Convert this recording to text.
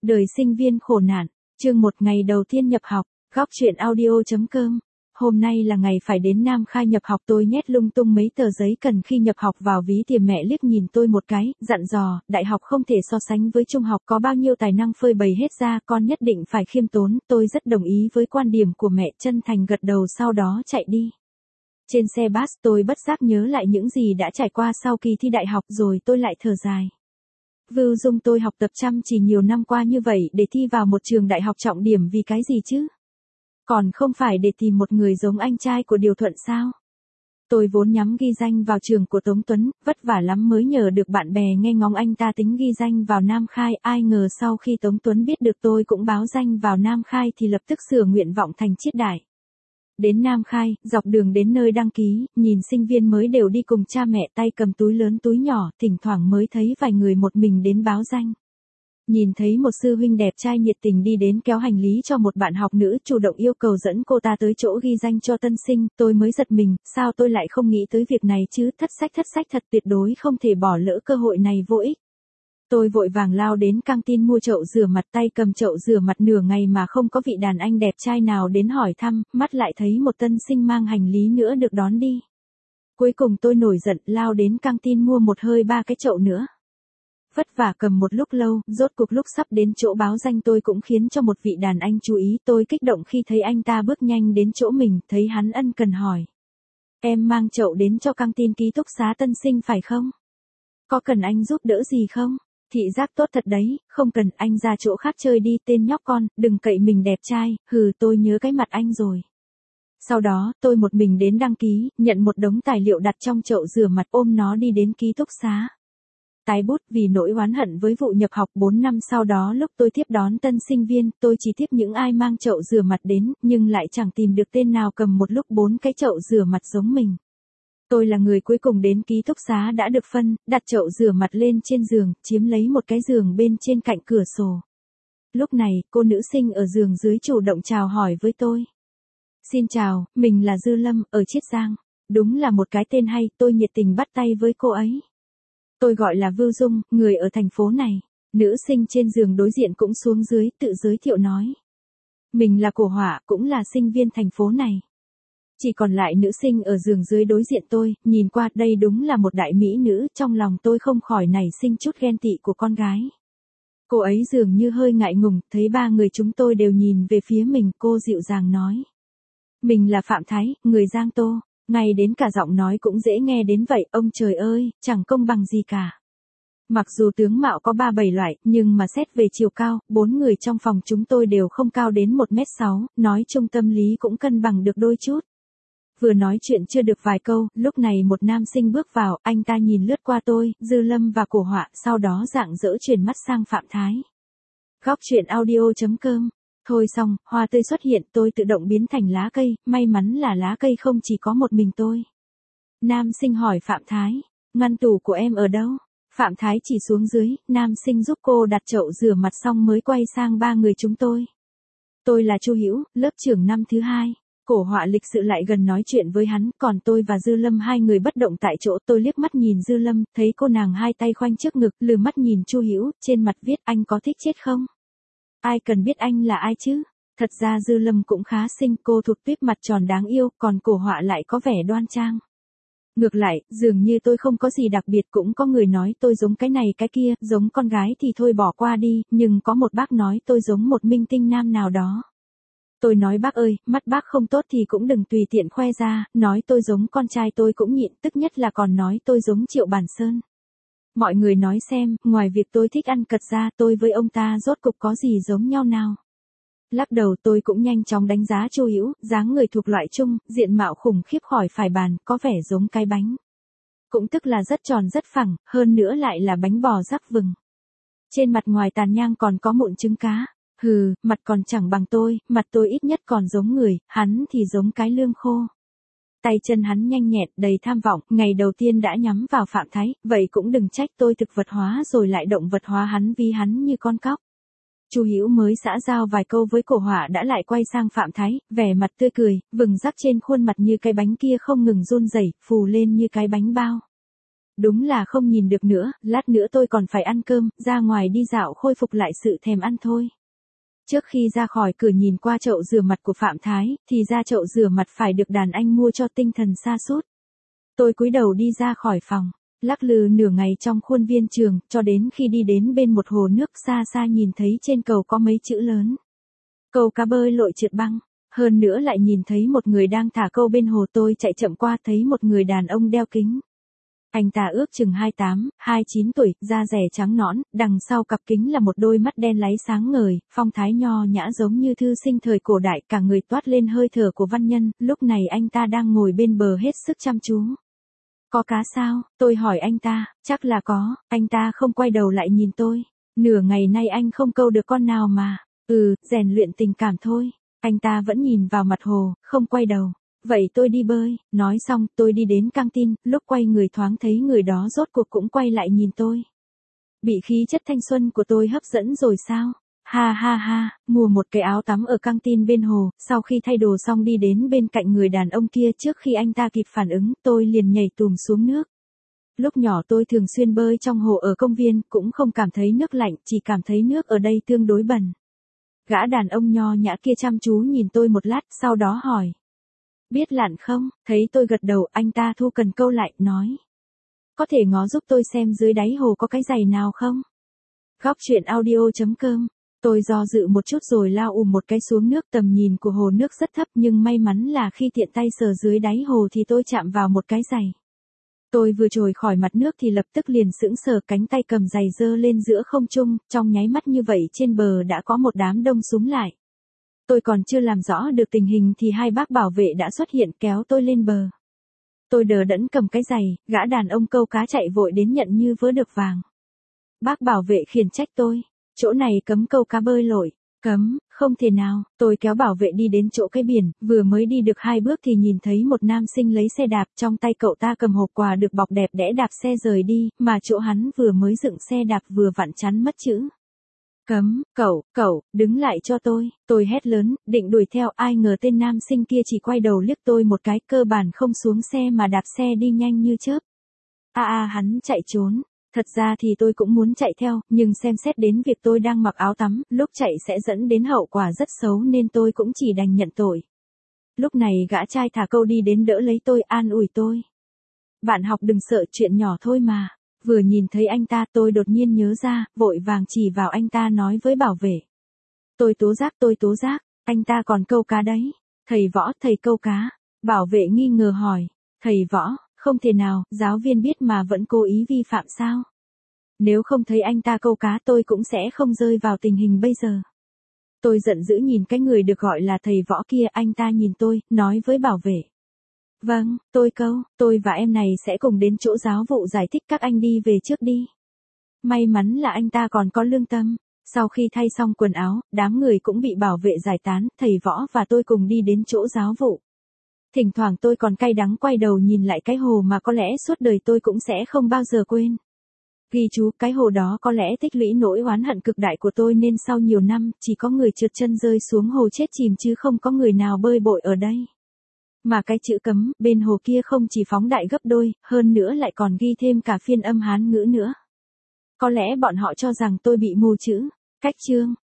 Đời sinh viên khổ nạn, chương 1 ngày đầu tiên nhập học, góc chuyện audio.com. Hôm nay là ngày phải đến Nam Khai nhập học, tôi nhét lung tung mấy tờ giấy cần khi nhập học vào ví tìm mẹ liếc nhìn tôi một cái, dặn dò, đại học không thể so sánh với trung học, có bao nhiêu tài năng phơi bày hết ra, con nhất định phải khiêm tốn, tôi rất đồng ý với quan điểm của mẹ, chân thành gật đầu sau đó chạy đi. Trên xe bus tôi bất giác nhớ lại những gì đã trải qua sau kỳ thi đại học rồi tôi lại thở dài. Vưu Dung tôi học tập chăm chỉ nhiều năm qua như vậy để thi vào một trường đại học trọng điểm vì cái gì chứ? Còn không phải để tìm một người giống anh trai của Điều Thuận sao? Tôi vốn nhắm ghi danh vào trường của Tống Tuấn, vất vả lắm mới nhờ được bạn bè nghe ngóng anh ta tính ghi danh vào Nam Khai, ai ngờ sau khi Tống Tuấn biết được tôi cũng báo danh vào Nam Khai thì lập tức sửa nguyện vọng thành Chiết Đại. Đến Nam Khai, dọc đường đến nơi đăng ký, nhìn sinh viên mới đều đi cùng cha mẹ tay cầm túi lớn túi nhỏ, thỉnh thoảng mới thấy vài người một mình đến báo danh. Nhìn thấy một sư huynh đẹp trai nhiệt tình đi đến kéo hành lý cho một bạn học nữ, chủ động yêu cầu dẫn cô ta tới chỗ ghi danh cho tân sinh, tôi mới giật mình, sao tôi lại không nghĩ tới việc này chứ, thất sách thật, tuyệt đối không thể bỏ lỡ cơ hội này vô ích. Tôi vội vàng lao đến căng tin mua chậu rửa mặt, tay cầm chậu rửa mặt nửa ngày mà không có vị đàn anh đẹp trai nào đến hỏi thăm, mắt lại thấy một tân sinh mang hành lý nữa được đón đi. Cuối cùng tôi nổi giận lao đến căng tin mua một hơi 3 cái chậu nữa. Vất vả cầm một lúc lâu, rốt cuộc lúc sắp đến chỗ báo danh tôi cũng khiến cho một vị đàn anh chú ý, tôi kích động khi thấy anh ta bước nhanh đến chỗ mình, thấy hắn ân cần hỏi. Em mang chậu đến cho căng tin ký túc xá tân sinh phải không? Có cần anh giúp đỡ gì không? Thị giác tốt thật đấy, không cần, anh ra chỗ khác chơi đi, tên nhóc con, đừng cậy mình đẹp trai, tôi nhớ cái mặt anh rồi. Sau đó, tôi một mình đến đăng ký, nhận một đống tài liệu đặt trong chậu rửa mặt, ôm nó đi đến ký túc xá. Tái bút, vì nỗi oán hận với vụ nhập học 4 năm sau đó lúc tôi tiếp đón tân sinh viên, tôi chỉ tiếp những ai mang chậu rửa mặt đến, nhưng lại chẳng tìm được tên nào cầm một lúc 4 cái chậu rửa mặt giống mình. Tôi là người cuối cùng đến ký túc xá đã được phân, đặt chậu rửa mặt lên trên giường, chiếm lấy một cái giường bên trên cạnh cửa sổ. Lúc này, cô nữ sinh ở giường dưới chủ động chào hỏi với tôi. Xin chào, mình là Dư Lâm, ở Chiết Giang. Đúng là một cái tên hay, tôi nhiệt tình bắt tay với cô ấy. Tôi gọi là Vưu Dung, người ở thành phố này. Nữ sinh trên giường đối diện cũng xuống dưới, tự giới thiệu nói. Mình là Cổ Họa, cũng là sinh viên thành phố này. Chỉ còn lại nữ sinh ở giường dưới đối diện tôi, nhìn qua đây đúng là một đại mỹ nữ, trong lòng tôi không khỏi nảy sinh chút ghen tị của con gái. Cô ấy dường như hơi ngại ngùng, thấy 3 người chúng tôi đều nhìn về phía mình, cô dịu dàng nói. Mình là Phạm Thái, người Giang Tô, ngay đến cả giọng nói cũng dễ nghe đến vậy, ông trời ơi, chẳng công bằng gì cả. Mặc dù tướng mạo có 3-7 loại, nhưng mà xét về chiều cao, 4 người trong phòng chúng tôi đều không cao đến 1m6, nói chung tâm lý cũng cân bằng được đôi chút. Vừa nói chuyện chưa được vài câu, lúc này một nam sinh bước vào, anh ta nhìn lướt qua tôi, Dư Lâm và Cổ Họa, sau đó rạng rỡ chuyển mắt sang Phạm Thái. Góc chuyện audio.com. Thôi xong, hoa tươi xuất hiện, tôi tự động biến thành lá cây, may mắn là lá cây không chỉ có một mình tôi. Nam sinh hỏi Phạm Thái, ngăn tủ của em ở đâu? Phạm Thái chỉ xuống dưới, nam sinh giúp cô đặt chậu rửa mặt xong mới quay sang 3 người chúng tôi. Tôi là Chu Hữu, lớp trưởng năm thứ 2. Cổ Họa lịch sự lại gần nói chuyện với hắn, còn tôi và Dư Lâm 2 người bất động tại chỗ. Tôi liếc mắt nhìn Dư Lâm, thấy cô nàng 2 tay khoanh trước ngực, lừ mắt nhìn Chu Hữu, trên mặt viết anh có thích chết không? Ai cần biết anh là ai chứ? Thật ra Dư Lâm cũng khá xinh, cô thuộc tuýp mặt tròn đáng yêu, còn Cổ Họa lại có vẻ đoan trang. Ngược lại, dường như tôi không có gì đặc biệt, cũng có người nói tôi giống cái này cái kia, giống con gái thì thôi bỏ qua đi, nhưng có một bác nói tôi giống một minh tinh nam nào đó. Tôi nói bác ơi, mắt bác không tốt thì cũng đừng tùy tiện khoe ra, nói tôi giống con trai tôi cũng nhịn, tức nhất là còn nói tôi giống Triệu Bản Sơn. Mọi người nói xem, ngoài việc tôi thích ăn cật ra, tôi với ông ta rốt cục có gì giống nhau nào? Lắc đầu tôi cũng nhanh chóng đánh giá Chu Hữu, dáng người thuộc loại trung, diện mạo khủng khiếp khỏi phải bàn, có vẻ giống cái bánh. Cũng tức là rất tròn rất phẳng, hơn nữa lại là bánh bò rắc vừng. Trên mặt ngoài tàn nhang còn có mụn trứng cá. Mặt còn chẳng bằng tôi, mặt tôi ít nhất còn giống người, hắn thì giống cái lương khô. Tay chân hắn nhanh nhẹn, đầy tham vọng, ngày đầu tiên đã nhắm vào Phạm Thái, vậy cũng đừng trách tôi thực vật hóa rồi lại động vật hóa hắn vì hắn như con cóc. Chu Hữu mới xã giao vài câu với Cổ Họa đã lại quay sang Phạm Thái, vẻ mặt tươi cười, vừng rắc trên khuôn mặt như cái bánh kia không ngừng run rẩy, phù lên như cái bánh bao. Đúng là không nhìn được nữa, lát nữa tôi còn phải ăn cơm, ra ngoài đi dạo khôi phục lại sự thèm ăn thôi. Trước khi ra khỏi cửa nhìn qua chậu rửa mặt của Phạm Thái, thì ra chậu rửa mặt phải được đàn anh mua cho tinh thần sa sút. Tôi cúi đầu đi ra khỏi phòng, lắc lư nửa ngày trong khuôn viên trường, cho đến khi đi đến bên một hồ nước xa xa nhìn thấy trên cầu có mấy chữ lớn. Câu cá bơi lội trượt băng. Hơn nữa lại nhìn thấy một người đang thả câu bên hồ, tôi chạy chậm qua thấy một người đàn ông đeo kính. Anh ta ước chừng 28, 29 tuổi, da rẻ trắng nõn, đằng sau cặp kính là một đôi mắt đen láy sáng ngời, phong thái nho nhã giống như thư sinh thời cổ đại, cả người toát lên hơi thở của văn nhân, lúc này anh ta đang ngồi bên bờ hết sức chăm chú. Có cá sao? Tôi hỏi anh ta, chắc là có, anh ta không quay đầu lại nhìn tôi. Nửa ngày nay anh không câu được con nào mà. Rèn luyện tình cảm thôi. Anh ta vẫn nhìn vào mặt hồ, không quay đầu. Vậy tôi đi bơi, nói xong tôi đi đến căng tin, lúc quay người thoáng thấy người đó rốt cuộc cũng quay lại nhìn tôi. Bị khí chất thanh xuân của tôi hấp dẫn rồi sao? Ha ha ha, mua một cái áo tắm ở căng tin bên hồ, sau khi thay đồ xong đi đến bên cạnh người đàn ông kia, trước khi anh ta kịp phản ứng, tôi liền nhảy tùm xuống nước. Lúc nhỏ tôi thường xuyên bơi trong hồ ở công viên, cũng không cảm thấy nước lạnh, chỉ cảm thấy nước ở đây tương đối bẩn. Gã đàn ông nho nhã kia chăm chú nhìn tôi một lát, sau đó hỏi. Biết lặn không? Thấy tôi gật đầu, anh ta thu cần câu lại, nói. Có thể ngó giúp tôi xem dưới đáy hồ có cái giày nào không? Góc truyện audio.com. Tôi do dự một chút rồi lao một cái xuống nước, tầm nhìn của hồ nước rất thấp nhưng may mắn là khi tiện tay sờ dưới đáy hồ thì tôi chạm vào một cái giày. Tôi vừa trồi khỏi mặt nước thì lập tức liền sững sờ, cánh tay cầm giày giơ lên giữa không trung, trong nháy mắt như vậy trên bờ đã có một đám đông xúm lại. Tôi còn chưa làm rõ được tình hình thì hai bác bảo vệ đã xuất hiện kéo tôi lên bờ. Tôi đờ đẫn cầm cái giày, gã đàn ông câu cá chạy vội đến nhận như vớ được vàng. Bác bảo vệ khiển trách tôi, chỗ này cấm câu cá bơi lội. Cấm, không thể nào. Tôi kéo bảo vệ đi đến chỗ cái biển, vừa mới đi được 2 bước thì nhìn thấy một nam sinh lấy xe đạp, trong tay cậu ta cầm hộp quà được bọc đẹp đẽ đạp xe rời đi, mà chỗ hắn vừa mới dựng xe đạp vừa vặn chắn mất chữ. Cấm, cậu, đứng lại cho tôi hét lớn, định đuổi theo, ai ngờ tên nam sinh kia chỉ quay đầu liếc tôi một cái, cơ bản không xuống xe mà đạp xe đi nhanh như chớp. Hắn chạy trốn. Thật ra thì tôi cũng muốn chạy theo, nhưng xem xét đến việc tôi đang mặc áo tắm, lúc chạy sẽ dẫn đến hậu quả rất xấu nên tôi cũng chỉ đành nhận tội. Lúc này gã trai thả câu đi đến đỡ lấy tôi, an ủi tôi. Bạn học đừng sợ, chuyện nhỏ thôi mà. Vừa nhìn thấy anh ta tôi đột nhiên nhớ ra, vội vàng chỉ vào anh ta nói với bảo vệ. Tôi tố giác, anh ta còn câu cá đấy. Thầy Võ, thầy câu cá. Bảo vệ nghi ngờ hỏi. Thầy Võ, không thể nào, giáo viên biết mà vẫn cố ý vi phạm sao? Nếu không thấy anh ta câu cá tôi cũng sẽ không rơi vào tình hình bây giờ. Tôi giận dữ nhìn cái người được gọi là thầy Võ kia, anh ta nhìn tôi, nói với bảo vệ. Vâng, tôi và em này sẽ cùng đến chỗ giáo vụ giải thích, các anh đi về trước đi. May mắn là anh ta còn có lương tâm. Sau khi thay xong quần áo, đám người cũng bị bảo vệ giải tán, thầy Võ và tôi cùng đi đến chỗ giáo vụ. Thỉnh thoảng tôi còn cay đắng quay đầu nhìn lại cái hồ mà có lẽ suốt đời tôi cũng sẽ không bao giờ quên. Ghi chú, cái hồ đó có lẽ tích lũy nỗi oán hận cực đại của tôi nên sau nhiều năm, chỉ có người trượt chân rơi xuống hồ chết chìm chứ không có người nào bơi bội ở đây. Mà cái chữ cấm, bên hồ kia không chỉ phóng đại gấp đôi, hơn nữa lại còn ghi thêm cả phiên âm Hán ngữ nữa. Có lẽ bọn họ cho rằng tôi bị mù chữ. Cách chương.